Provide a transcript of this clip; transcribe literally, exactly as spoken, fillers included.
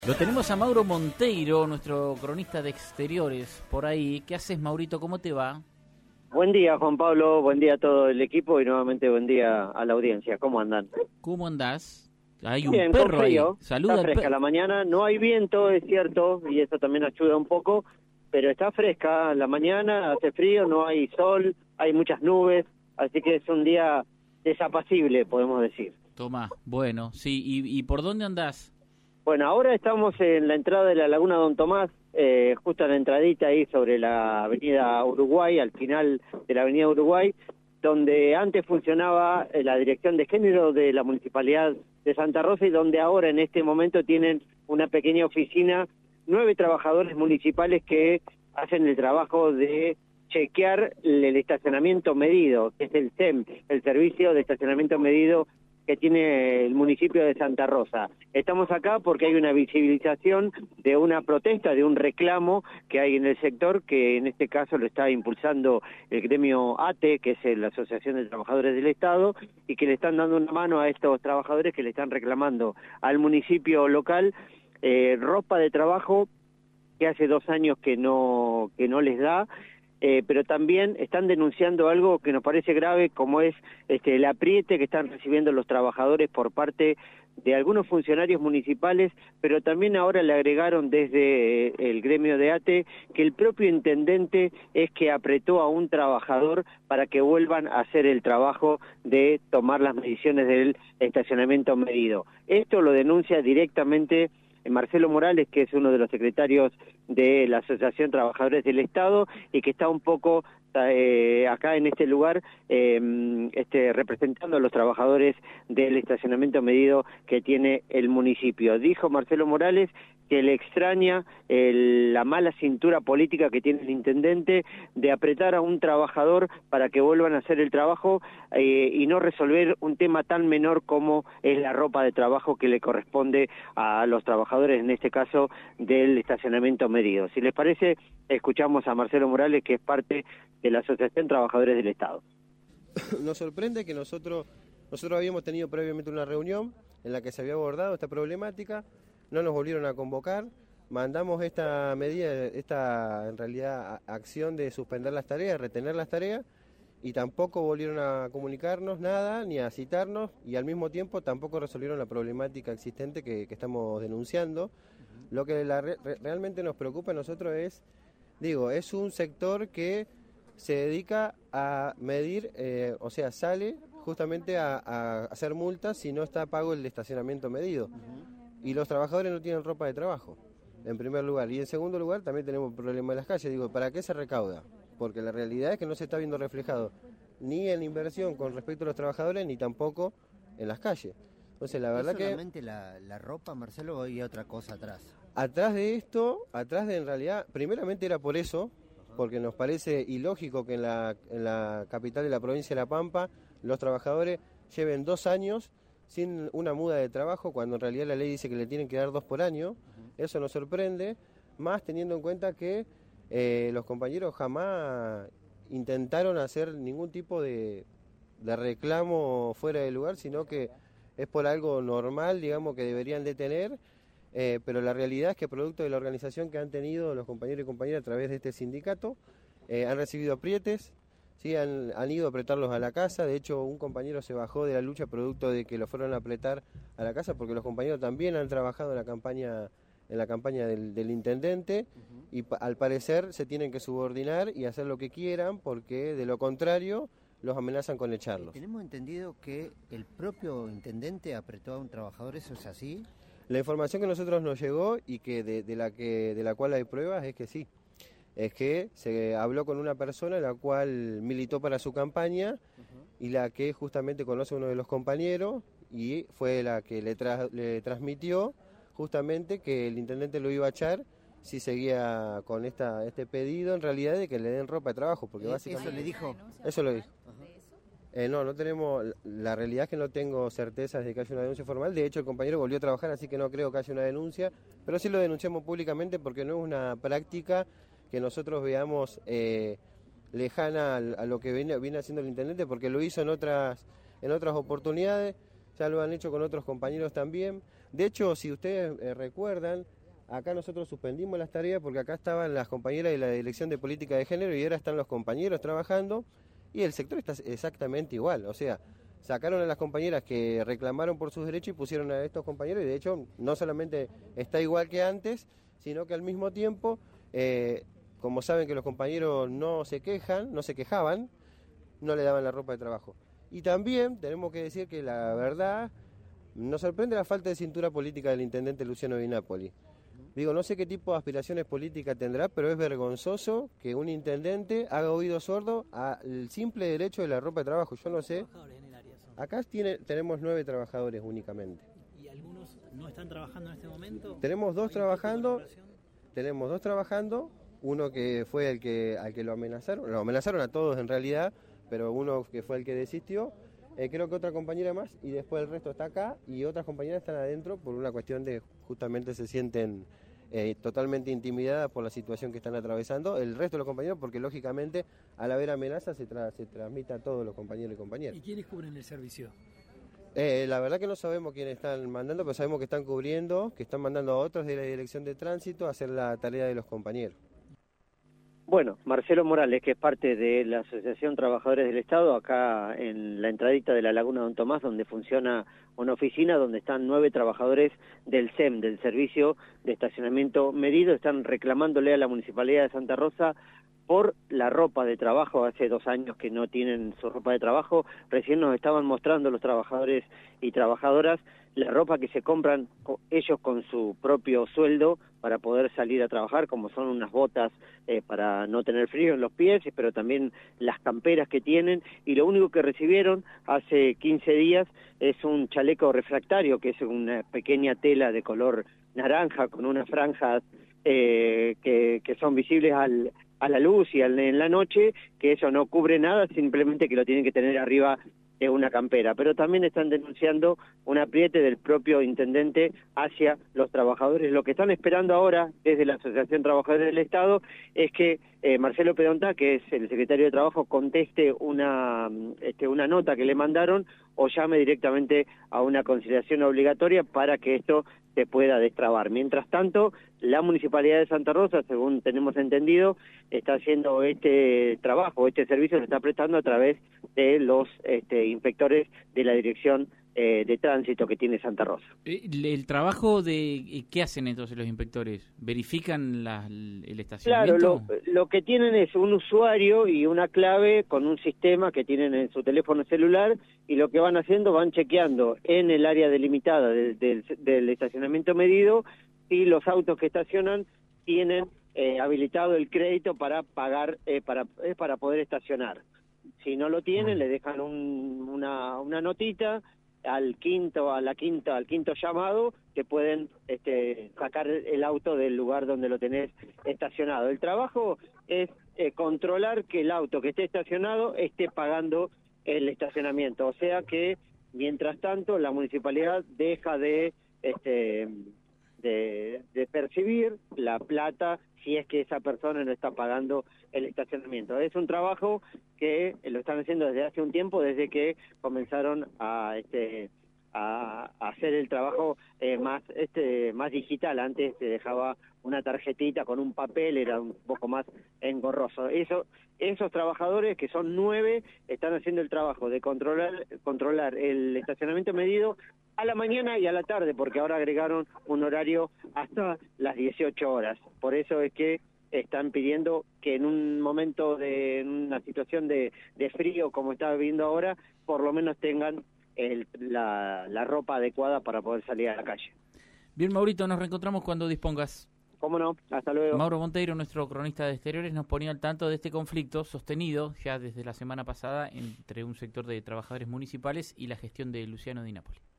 Lo tenemos a Mauro Monteiro, nuestro cronista de exteriores, por ahí. ¿Qué haces, Maurito? ¿Cómo te va? Buen día, Juan Pablo, buen día a todo el equipo y nuevamente buen día a la audiencia. ¿Cómo andan? ¿Cómo andás? Hay un Bien, perro con frío. ahí. Saluda está al fresca perro. la mañana, no hay viento, es cierto, y eso también ayuda un poco, pero está fresca la mañana, hace frío, no hay sol, hay muchas nubes, así que es un día desapacible, podemos decir. Tomá, bueno, sí, ¿y, y por dónde andás? Bueno, ahora estamos en la entrada de la Laguna Don Tomás, eh, justo a la entradita ahí sobre la avenida Uruguay, al final de la avenida Uruguay, donde antes funcionaba eh, la Dirección de Género de la Municipalidad de Santa Rosa y donde ahora en este momento tienen una pequeña oficina, nueve trabajadores municipales que hacen el trabajo de chequear el estacionamiento medido, que es el S E M, el Servicio de Estacionamiento Medido que tiene el municipio de Santa Rosa. Estamos acá porque hay una visibilización de una protesta, de un reclamo que hay en el sector, que en este caso lo está impulsando el gremio A T E, que es la Asociación de Trabajadores del Estado, y que le están dando una mano a estos trabajadores que le están reclamando al municipio local eh, ropa de trabajo que hace dos años que no, que no les da. Eh, pero también están denunciando algo que nos parece grave, como es este, el apriete que están recibiendo los trabajadores por parte de algunos funcionarios municipales, pero también ahora le agregaron desde eh, el gremio de A T E que el propio intendente es que apretó a un trabajador para que vuelvan a hacer el trabajo de tomar las mediciones del estacionamiento medido. Esto lo denuncia directamente Marcelo Morales, que es uno de los secretarios de la Asociación Trabajadores del Estado y que está un poco eh, acá en este lugar eh, este, representando a los trabajadores del estacionamiento medido que tiene el municipio. Dijo Marcelo Morales que le extraña el, la mala cintura política que tiene el intendente de apretar a un trabajador para que vuelvan a hacer el trabajo eh, y no resolver un tema tan menor como es la ropa de trabajo que le corresponde a los trabajadores, en este caso del estacionamiento medido. Si les parece, escuchamos a Marcelo Morales, que es parte de la Asociación Trabajadores del Estado. Nos sorprende que nosotros, nosotros habíamos tenido previamente una reunión en la que se había abordado esta problemática. No nos volvieron a convocar, mandamos esta medida, esta en realidad acción de suspender las tareas, retener las tareas, y tampoco volvieron a comunicarnos nada, ni a citarnos, y al mismo tiempo tampoco resolvieron la problemática existente que, que estamos denunciando. Uh-huh. Lo que la, re, realmente nos preocupa a nosotros es, digo, es un sector que se dedica a medir, eh, o sea, sale justamente a, a hacer multas si no está pago el estacionamiento medido. Uh-huh. Y los trabajadores no tienen ropa de trabajo, en primer lugar. Y en segundo lugar, también tenemos problemas en las calles. Digo, ¿para qué se recauda? Porque la realidad es que no se está viendo reflejado ni en la inversión con respecto a los trabajadores, ni tampoco en las calles. Entonces, la verdad que... ¿Solamente la, la ropa, Marcelo, o hay otra cosa atrás? Atrás de esto, atrás de en realidad, primeramente era por eso, porque nos parece ilógico que en la, en la capital de la provincia de La Pampa los trabajadores lleven dos años sin una muda de trabajo, cuando en realidad la ley dice que le tienen que dar dos por año. Uh-huh. Eso nos sorprende, más teniendo en cuenta que eh, los compañeros jamás intentaron hacer ningún tipo de, de reclamo fuera del lugar, sino que es por algo normal, digamos, que deberían de tener, eh, pero la realidad es que producto de la organización que han tenido los compañeros y compañeras a través de este sindicato, eh, han recibido aprietes. Sí, han, han ido a apretarlos a la casa. De hecho, un compañero se bajó de la lucha producto de que lo fueron a apretar a la casa, porque los compañeros también han trabajado en la campaña en la campaña del, del intendente. Uh-huh. Y pa, al parecer se tienen que subordinar y hacer lo que quieran, porque de lo contrario los amenazan con echarlos. Tenemos entendido que el propio intendente apretó a un trabajador, ¿eso es así? La información que a nosotros nos llegó y que de, de la que de la cual hay pruebas es que sí. Es que se habló con una persona la cual militó para su campaña. Uh-huh. Y la que justamente conoce a uno de los compañeros y fue la que le, tra- le transmitió justamente que el intendente lo iba a echar si seguía con esta este pedido en realidad de que le den ropa de trabajo, porque ¿Eh, básicamente eso le dijo? Eso lo dijo. Uh-huh. Eh, no, no tenemos, la realidad es que no tengo certezas de que haya una denuncia formal. De hecho, el compañero volvió a trabajar, así que no creo que haya una denuncia, pero sí lo denunciamos públicamente porque no es una práctica que nosotros veamos eh, lejana a, a lo que viene, viene haciendo el intendente, porque lo hizo en otras en otras oportunidades, ya lo han hecho con otros compañeros también. De hecho, si ustedes eh, recuerdan, acá nosotros suspendimos las tareas porque acá estaban las compañeras de la Dirección de Política de Género y ahora están los compañeros trabajando y el sector está exactamente igual. O sea, sacaron a las compañeras que reclamaron por sus derechos y pusieron a estos compañeros y de hecho no solamente está igual que antes, sino que al mismo tiempo, eh, como saben que los compañeros no se quejan, no se quejaban, no le daban la ropa de trabajo. Y también tenemos que decir que la verdad nos sorprende la falta de cintura política del intendente Luciano Di Napoli. Digo, no sé qué tipo de aspiraciones políticas tendrá, pero es vergonzoso que un intendente haga oído sordo al simple derecho de la ropa de trabajo. Yo no sé. Acá tiene, tenemos nueve trabajadores únicamente. ¿Y algunos no están trabajando en este momento? Tenemos dos trabajando, tenemos dos trabajando, uno que fue el que al que lo amenazaron, lo amenazaron a todos en realidad, pero uno que fue el que desistió. Eh, creo que otra compañera más y después el resto está acá y otras compañeras están adentro por una cuestión de justamente se sienten eh, totalmente intimidadas por la situación que están atravesando. El resto de los compañeros porque lógicamente al haber amenazas se, tra se transmite a todos los compañeros y compañeras. ¿Y quiénes cubren el servicio? Eh, la verdad que no sabemos quiénes están mandando, pero sabemos que están cubriendo, que están mandando a otros de la Dirección de Tránsito a hacer la tarea de los compañeros. Bueno, Marcelo Morales, que es parte de la Asociación Trabajadores del Estado, acá en la entradita de la Laguna Don Tomás, donde funciona una oficina donde están nueve trabajadores del S E M, del Servicio de Estacionamiento Medido, están reclamándole a la Municipalidad de Santa Rosa por la ropa de trabajo. Hace dos años que no tienen su ropa de trabajo. Recién nos estaban mostrando los trabajadores y trabajadoras la ropa que se compran ellos con su propio sueldo para poder salir a trabajar, como son unas botas eh, para no tener frío en los pies, pero también las camperas que tienen, y lo único que recibieron hace quince días es un chaleco refractario, que es una pequeña tela de color naranja con unas franjas eh, que, que son visibles al, a la luz y al, en la noche, que eso no cubre nada, simplemente que lo tienen que tener arriba de una campera. Pero también están denunciando un apriete del propio intendente hacia los trabajadores. Lo que están esperando ahora desde la Asociación Trabajadores del Estado es que eh, Marcelo Pedonta, que es el secretario de Trabajo, conteste una, este, una nota que le mandaron o llame directamente a una conciliación obligatoria para que esto se pueda destrabar. Mientras tanto, la Municipalidad de Santa Rosa, según tenemos entendido, está haciendo este trabajo, este servicio se está prestando a través de los este, inspectores de la Dirección eh, de Tránsito que tiene Santa Rosa. El, el trabajo de... ¿Qué hacen entonces los inspectores? ¿Verifican la, el estacionamiento? Claro, lo, lo que tienen es un usuario y una clave con un sistema que tienen en su teléfono celular, y lo que van haciendo, van chequeando en el área delimitada de, de, del estacionamiento medido si los autos que estacionan tienen eh, habilitado el crédito para pagar, eh, para, eh, para poder estacionar. Si no lo tienen, le dejan un, una, una notita al quinto, a la quinta, al quinto llamado, que pueden este, sacar el auto del lugar donde lo tenés estacionado. El trabajo es eh, controlar que el auto que esté estacionado esté pagando el estacionamiento. O sea que, mientras tanto, la municipalidad deja de, este, de, de percibir la plata si es que esa persona no está pagando el estacionamiento. Es un trabajo que lo están haciendo desde hace un tiempo, desde que comenzaron a este a, a hacer el trabajo eh, más este más digital. Antes se dejaba una tarjetita con un papel, era un poco más engorroso. Eso, esos trabajadores, que son nueve, están haciendo el trabajo de controlar controlar el estacionamiento medido a la mañana y a la tarde, porque ahora agregaron un horario hasta las dieciocho horas. Por eso es que están pidiendo que en un momento de en una situación de, de frío como está viviendo ahora, por lo menos tengan el, la, la ropa adecuada para poder salir a la calle. Bien, Maurito, nos reencontramos cuando dispongas. ¿Cómo no? Hasta luego. Mauro Monteiro, nuestro cronista de exteriores, nos ponía al tanto de este conflicto sostenido ya desde la semana pasada entre un sector de trabajadores municipales y la gestión de Luciano Di Napoli.